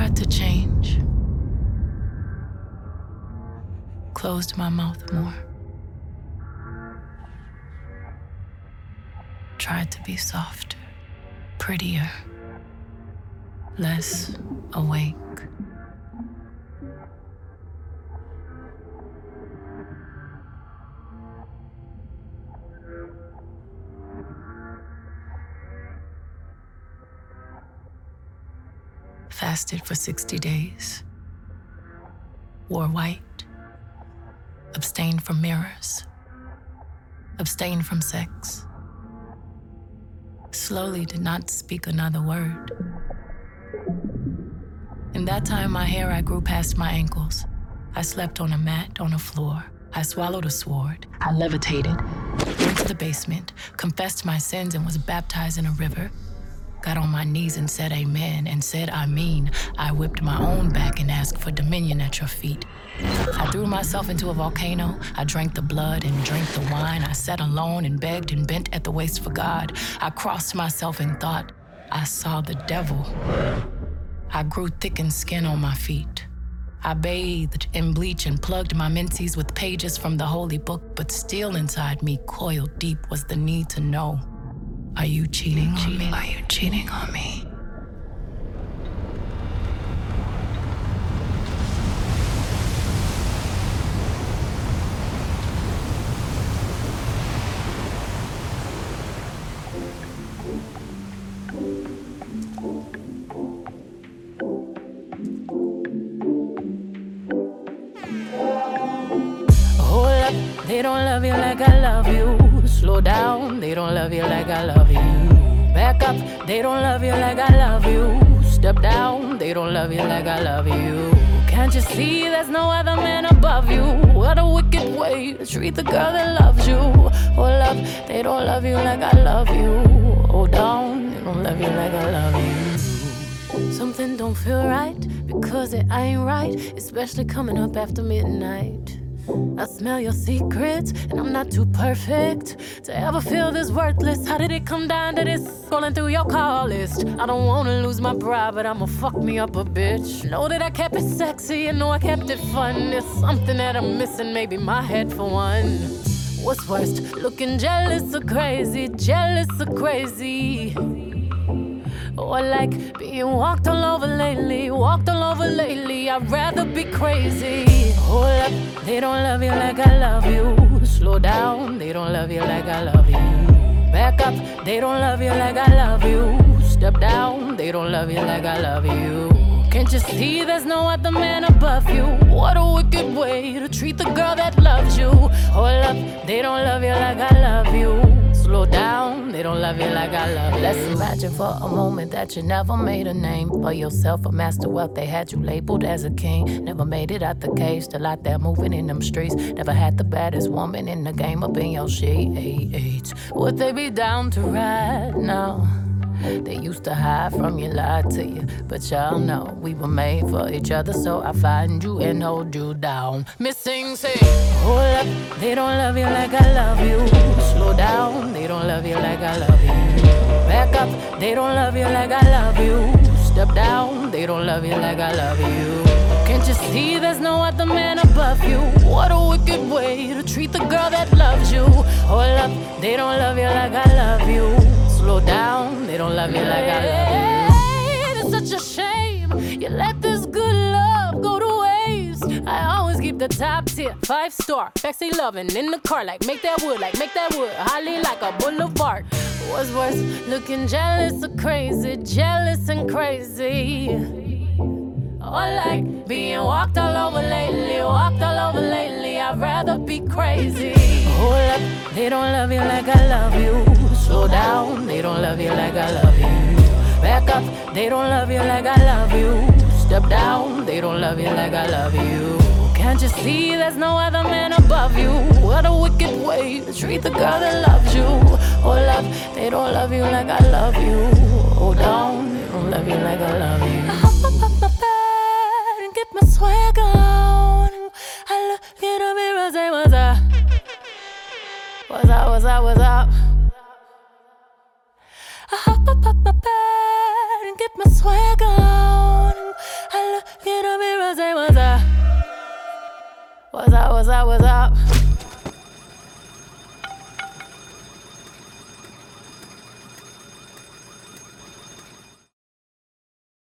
Tried to change. Closed my mouth more. Tried to be softer, prettier, less awake. Fasted for 60 days. Wore white. Abstained from mirrors. Abstained from sex. Slowly did not speak another word. In that time, my hair I grew past my ankles. I slept on a mat on the floor. I swallowed a sword. I levitated. Went to the basement, confessed my sins and was baptized in a river. Got on my knees and said amen and said I mean. I whipped my own back and asked for dominion at your feet. I threw myself into a volcano. I drank the blood and drank the wine. I sat alone and begged and bent at the waist for God. I crossed myself and thought I saw the devil. I grew thickened skin on my feet. I bathed in bleach and plugged my menses with pages from the holy book, but still inside me, coiled deep, was the need to know. Are you cheating on me? Are you cheating on me? Hold up, they don't love you like I love you. Slow down, they don't love you like I love you. Back up, they don't love you like I love you. Step down, they don't love you like I love you. Can't you see there's no other man above you? What a wicked way to treat the girl that loves you. Hold up, they don't love you like I love you. Hold down, they don't love you like I love you. Something don't feel right because it ain't right, especially coming up after midnight. I smell your secrets, and I'm not too perfect to ever feel this worthless. How did it come down to this? Scrolling through your call list. I don't wanna lose my pride, but I'ma fuck me up a bitch. Know that I kept it sexy, and know I kept it fun. There's something that I'm missing, maybe my head for one. What's worst, looking jealous or crazy, jealous or crazy? Or like being walked all over lately, walked all over lately. I'd rather be crazy. Hold up, they don't love you like I love you. Slow down, they don't love you like I love you. Back up, they don't love you like I love you. Step down, they don't love you like I love you. Can't you see there's no other man above you? What a wicked way to treat the girl that loves you. Hold up, they don't love you like I love you. Slow down, they don't love you like I love you. Let's imagine for a moment that you never made a name for yourself, a master wealth. They had you labeled as a king. Never made it out the cage, still out there moving in them streets. Never had the baddest woman in the game up in your sheets. Would they be down to ride now? They used to hide from you, lied to you, but y'all know we were made for each other, so I find you and hold you down. Missing say, hold up, they don't love you like I love you. Slow down, they don't love you like I love you. Back up, they don't love you like I love you. Step down, they don't love you like I love you. Can't you see there's no other man above you? What a wicked way to treat the girl that loves you. Hold up, they don't love you like I love you. Slow down, they don't love you like I love you. It's such a shame you let this good love go to waste. I always keep the top tier, 5-star, sexy loving in the car, like make that wood, holly like a boulevard. What's worse, looking jealous or crazy, jealous and crazy. Or like being walked all over lately, I'd rather be crazy. Hold up, they don't love you like I love you. Slow down, they don't love you like I love you. Back up, they don't love you like I love you. Step down, they don't love you like I love you. Can't you see there's no other man above you? What a wicked way to treat the girl that loves you. Hold up, they don't love you like I love you. Hold down, they don't love you like I love you. I hop up my bed and get my swag on. I look in the mirror and say, what's up? What's up, what's up, what's up? I hop up my bed and get my swag on. I what's up, what's up?